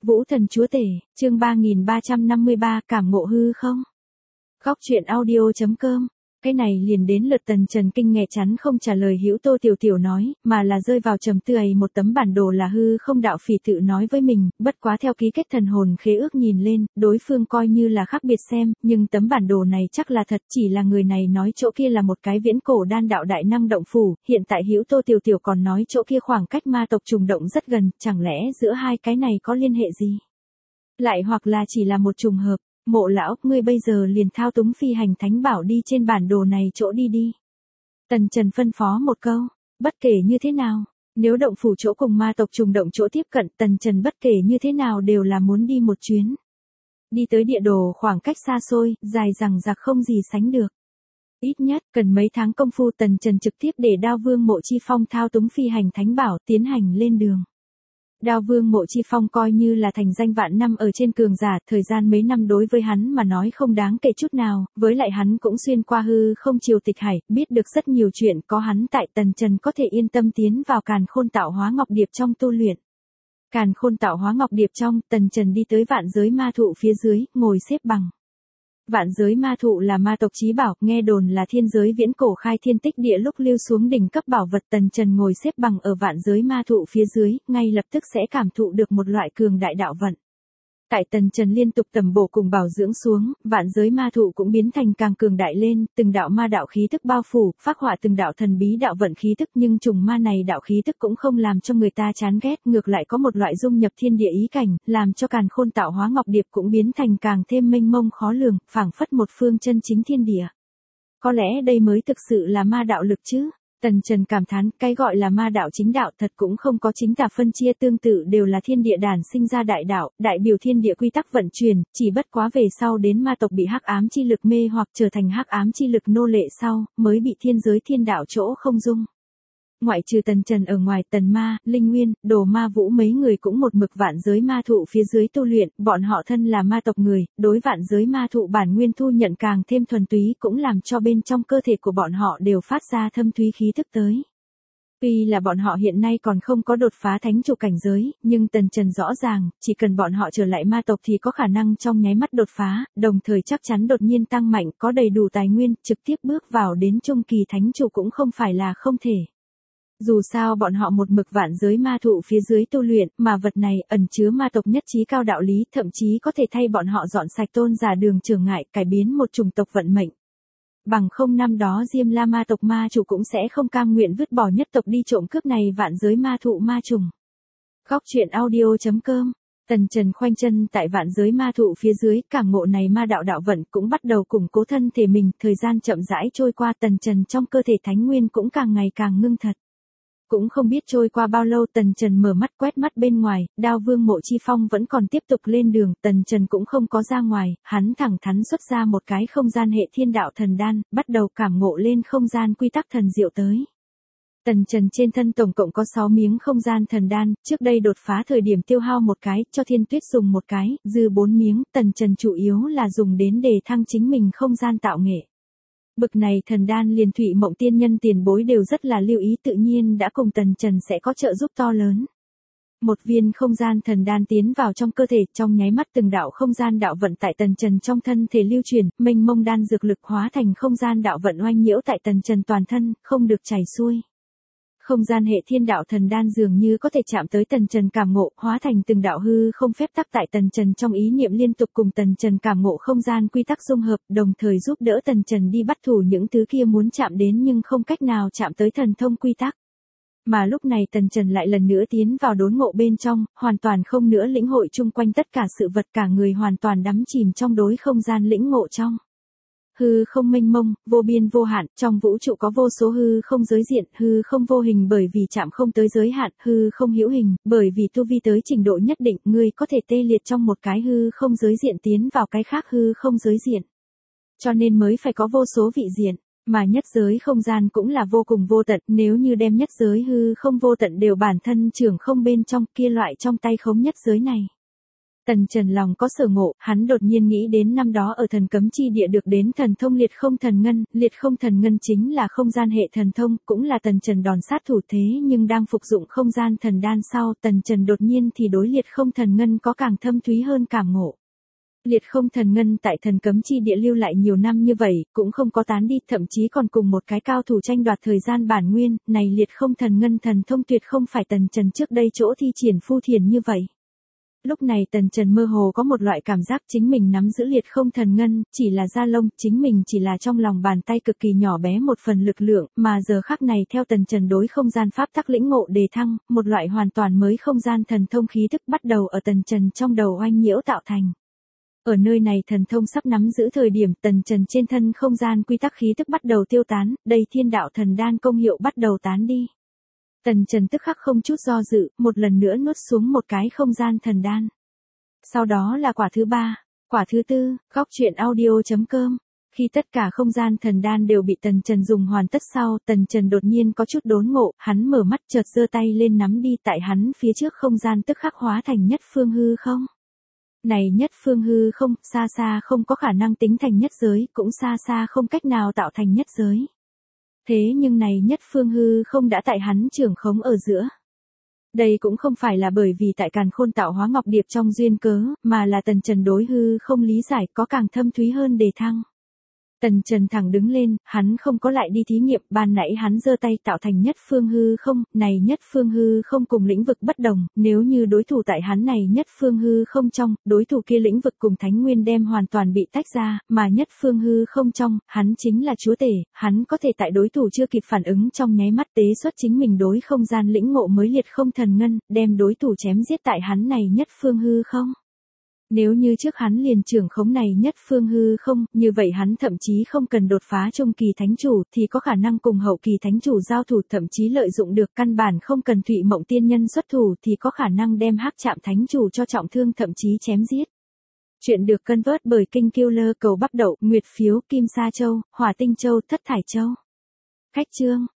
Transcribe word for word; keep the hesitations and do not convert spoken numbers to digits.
Vũ Thần Chúa Tể, chương ba nghìn ba trăm năm mươi ba, cảm ngộ hư không? Góc truyện audio.com. Cái này liền đến lượt Tần Trần kinh nghẹ chắn không trả lời Hữu Tô Tiểu Tiểu nói, mà là rơi vào trầm tư ấy. Một tấm bản đồ là hư không đạo phỉ tự nói với mình, bất quá theo ký kết thần hồn khế ước nhìn lên, đối phương coi như là khác biệt xem, nhưng tấm bản đồ này chắc là thật, chỉ là người này nói chỗ kia là một cái viễn cổ đan đạo đại năng động phủ, hiện tại Hữu Tô Tiểu Tiểu còn nói chỗ kia khoảng cách ma tộc trùng động rất gần, chẳng lẽ giữa hai cái này có liên hệ gì? Lại hoặc là chỉ là một trùng hợp. Mộ lão, ngươi bây giờ liền thao túng phi hành thánh bảo đi trên bản đồ này chỗ đi đi. Tần Trần phân phó một câu, bất kể như thế nào, nếu động phủ chỗ cùng ma tộc trùng động chỗ tiếp cận, Tần Trần bất kể như thế nào đều là muốn đi một chuyến. Đi tới địa đồ khoảng cách xa xôi, dài dằng dặc không gì sánh được. Ít nhất, cần mấy tháng công phu Tần Trần trực tiếp để Đao Vương Mộ Chi Phong thao túng phi hành thánh bảo tiến hành lên đường. Đao Vương Mộ Chi Phong coi như là thành danh vạn năm ở trên cường giả, thời gian mấy năm đối với hắn mà nói không đáng kể chút nào, với lại hắn cũng xuyên qua hư không triều tịch hải, biết được rất nhiều chuyện, có hắn tại Tần Trần có thể yên tâm tiến vào Càn Khôn Tạo Hóa Ngọc Điệp trong tu luyện. Càn Khôn Tạo Hóa Ngọc Điệp trong, Tần Trần đi tới vạn giới ma thụ phía dưới, ngồi xếp bằng. Vạn giới ma thụ là ma tộc chí bảo, nghe đồn là thiên giới viễn cổ khai thiên tích địa lúc lưu xuống đỉnh cấp bảo vật. Tần Trần ngồi xếp bằng ở vạn giới ma thụ phía dưới, ngay lập tức sẽ cảm thụ được một loại cường đại đạo vận. Tại Tần Trần liên tục tầm bổ cùng bảo dưỡng xuống, vạn giới ma thụ cũng biến thành càng cường đại lên, từng đạo ma đạo khí tức bao phủ, phác họa từng đạo thần bí đạo vận khí tức, nhưng trùng ma này đạo khí tức cũng không làm cho người ta chán ghét, ngược lại có một loại dung nhập thiên địa ý cảnh, làm cho Càn Khôn Tạo Hóa Ngọc Điệp cũng biến thành càng thêm mênh mông khó lường, phảng phất một phương chân chính thiên địa. Có lẽ đây mới thực sự là ma đạo lực chứ. Tần Trần cảm thán, cái gọi là ma đạo chính đạo thật cũng không có chính tà phân chia, tương tự đều là thiên địa đản sinh ra đại đạo, đại biểu thiên địa quy tắc vận chuyển, chỉ bất quá về sau đến ma tộc bị hắc ám chi lực mê hoặc trở thành hắc ám chi lực nô lệ sau, mới bị thiên giới thiên đạo chỗ không dung. Ngoại trừ Tần Trần ở ngoài, Tần Ma, Linh Nguyên, Đồ Ma Vũ mấy người cũng một mực vạn giới ma thụ phía dưới tu luyện, bọn họ thân là ma tộc người, đối vạn giới ma thụ bản nguyên thu nhận càng thêm thuần túy, cũng làm cho bên trong cơ thể của bọn họ đều phát ra thâm thúy khí thức tới. Tuy là bọn họ hiện nay còn không có đột phá thánh chủ cảnh giới, nhưng Tần Trần rõ ràng, chỉ cần bọn họ trở lại ma tộc thì có khả năng trong nháy mắt đột phá, đồng thời chắc chắn đột nhiên tăng mạnh, có đầy đủ tài nguyên, trực tiếp bước vào đến trung kỳ thánh chủ cũng không phải là không thể. Dù sao bọn họ một mực vạn giới ma thụ phía dưới tu luyện, mà vật này ẩn chứa ma tộc nhất trí cao đạo lý, thậm chí có thể thay bọn họ dọn sạch tôn giả đường chướng ngại, cải biến một chủng tộc vận mệnh. Bằng không năm đó Diêm La ma tộc ma chủ cũng sẽ không cam nguyện vứt bỏ nhất tộc đi trộm cướp này vạn giới ma thụ ma trùng. Góc truyện audio.com. Tần Trần khoanh chân tại vạn giới ma thụ phía dưới, cảm ngộ này ma đạo đạo vận cũng bắt đầu củng cố thân thể mình, thời gian chậm rãi trôi qua, Tần Trần trong cơ thể thánh nguyên cũng càng ngày càng ngưng thật. Cũng không biết trôi qua bao lâu, Tần Trần mở mắt quét mắt bên ngoài, Đao Vương Mộ Chi Phong vẫn còn tiếp tục lên đường, Tần Trần cũng không có ra ngoài, hắn thẳng thắn xuất ra một cái không gian hệ thiên đạo thần đan, bắt đầu cảm ngộ lên không gian quy tắc thần diệu tới. Tần Trần trên thân tổng cộng có sáu miếng không gian thần đan, trước đây đột phá thời điểm tiêu hao một cái, cho Thiên Tuyết dùng một cái, dư bốn miếng, Tần Trần chủ yếu là dùng đến đề thăng chính mình không gian tạo nghệ. Bực này thần đan liền Thụy Mộng tiên nhân tiền bối đều rất là lưu ý, tự nhiên đã cùng Tần Trần sẽ có trợ giúp to lớn. Một viên không gian thần đan tiến vào trong cơ thể, trong nháy mắt từng đạo không gian đạo vận tại Tần Trần trong thân thể lưu truyền, mênh mông đan dược lực hóa thành không gian đạo vận oanh nhiễu tại Tần Trần toàn thân, không được chảy xuôi. Không gian hệ thiên đạo thần đan dường như có thể chạm tới Tần Trần cảm ngộ, hóa thành từng đạo hư không phép tắc tại Tần Trần trong ý niệm liên tục cùng Tần Trần cảm ngộ không gian quy tắc dung hợp, đồng thời giúp đỡ Tần Trần đi bắt thủ những thứ kia muốn chạm đến nhưng không cách nào chạm tới thần thông quy tắc. Mà lúc này Tần Trần lại lần nữa tiến vào đốn ngộ bên trong, hoàn toàn không nữa lĩnh hội chung quanh tất cả sự vật, cả người hoàn toàn đắm chìm trong đối không gian lĩnh ngộ trong. Hư không mênh mông, vô biên vô hạn, trong vũ trụ có vô số hư không giới diện, hư không vô hình bởi vì chạm không tới giới hạn, hư không hữu hình, bởi vì tu vi tới trình độ nhất định, người có thể tê liệt trong một cái hư không giới diện tiến vào cái khác hư không giới diện. Cho nên mới phải có vô số vị diện, mà nhất giới không gian cũng là vô cùng vô tận, nếu như đem nhất giới hư không vô tận đều bản thân trưởng không bên trong, kia loại trong tay khống nhất giới này. Tần Trần lòng có sở ngộ, hắn đột nhiên nghĩ đến năm đó ở thần cấm chi địa được đến thần thông liệt không thần ngân, liệt không thần ngân chính là không gian hệ thần thông, cũng là Tần Trần đòn sát thủ thế nhưng đang phục dụng không gian thần đan sau, Tần Trần đột nhiên thì đối liệt không thần ngân có càng thâm thúy hơn cảm ngộ. Liệt không thần ngân tại thần cấm chi địa lưu lại nhiều năm như vậy, cũng không có tán đi, thậm chí còn cùng một cái cao thủ tranh đoạt thời gian bản nguyên, này liệt không thần ngân thần thông tuyệt không phải Tần Trần trước đây chỗ thi triển phu thiền như vậy. Lúc này Tần Trần mơ hồ có một loại cảm giác chính mình nắm giữ liệt không thần ngân, chỉ là da lông, chính mình chỉ là trong lòng bàn tay cực kỳ nhỏ bé một phần lực lượng, mà giờ khắc này theo Tần Trần đối không gian pháp tắc lĩnh ngộ đề thăng, một loại hoàn toàn mới không gian thần thông khí thức bắt đầu ở Tần Trần trong đầu oanh nhiễu tạo thành. Ở nơi này thần thông sắp nắm giữ thời điểm Tần Trần trên thân không gian quy tắc khí thức bắt đầu tiêu tán, đây thiên đạo thần đan công hiệu bắt đầu tán đi. Tần Trần tức khắc không chút do dự, một lần nữa nuốt xuống một cái không gian thần đan. Sau đó là quả thứ ba, quả thứ tư, góc truyện audio chấm com. Khi tất cả không gian thần đan đều bị Tần Trần dùng hoàn tất sau, Tần Trần đột nhiên có chút đốn ngộ, hắn mở mắt chợt giơ tay lên nắm đi, tại hắn phía trước không gian tức khắc hóa thành nhất phương hư không. Này nhất phương hư không, xa xa không có khả năng tính thành nhất giới, cũng xa xa không cách nào tạo thành nhất giới. Thế nhưng này nhất phương hư không đã tại hắn trưởng khống ở giữa. Đây cũng không phải là bởi vì tại Càn Khôn tạo hóa ngọc điệp trong duyên cớ, mà là Tần Trần đối hư không lý giải có càng thâm thúy hơn đề thăng. Tần Trần thẳng đứng lên, hắn không có lại đi thí nghiệm, ban nãy hắn giơ tay tạo thành nhất phương hư không, này nhất phương hư không cùng lĩnh vực bất đồng, nếu như đối thủ tại hắn này nhất phương hư không trong, đối thủ kia lĩnh vực cùng thánh nguyên đem hoàn toàn bị tách ra, mà nhất phương hư không trong, hắn chính là chúa tể, hắn có thể tại đối thủ chưa kịp phản ứng trong nháy mắt tế xuất chính mình đối không gian lĩnh ngộ mới liệt không thần ngân, đem đối thủ chém giết tại hắn này nhất phương hư không. Nếu như trước hắn liền trưởng khống này nhất phương hư không, như vậy hắn thậm chí không cần đột phá trung kỳ thánh chủ thì có khả năng cùng hậu kỳ thánh chủ giao thủ, thậm chí lợi dụng được căn bản không cần Thụy Mộng tiên nhân xuất thủ thì có khả năng đem Hắc Trạm thánh chủ cho trọng thương thậm chí chém giết. Chuyện được cân vớt bởi Kinh Killer cầu bắp đậu, nguyệt phiếu, kim sa châu, hỏa tinh châu, thất thải châu. Khách chương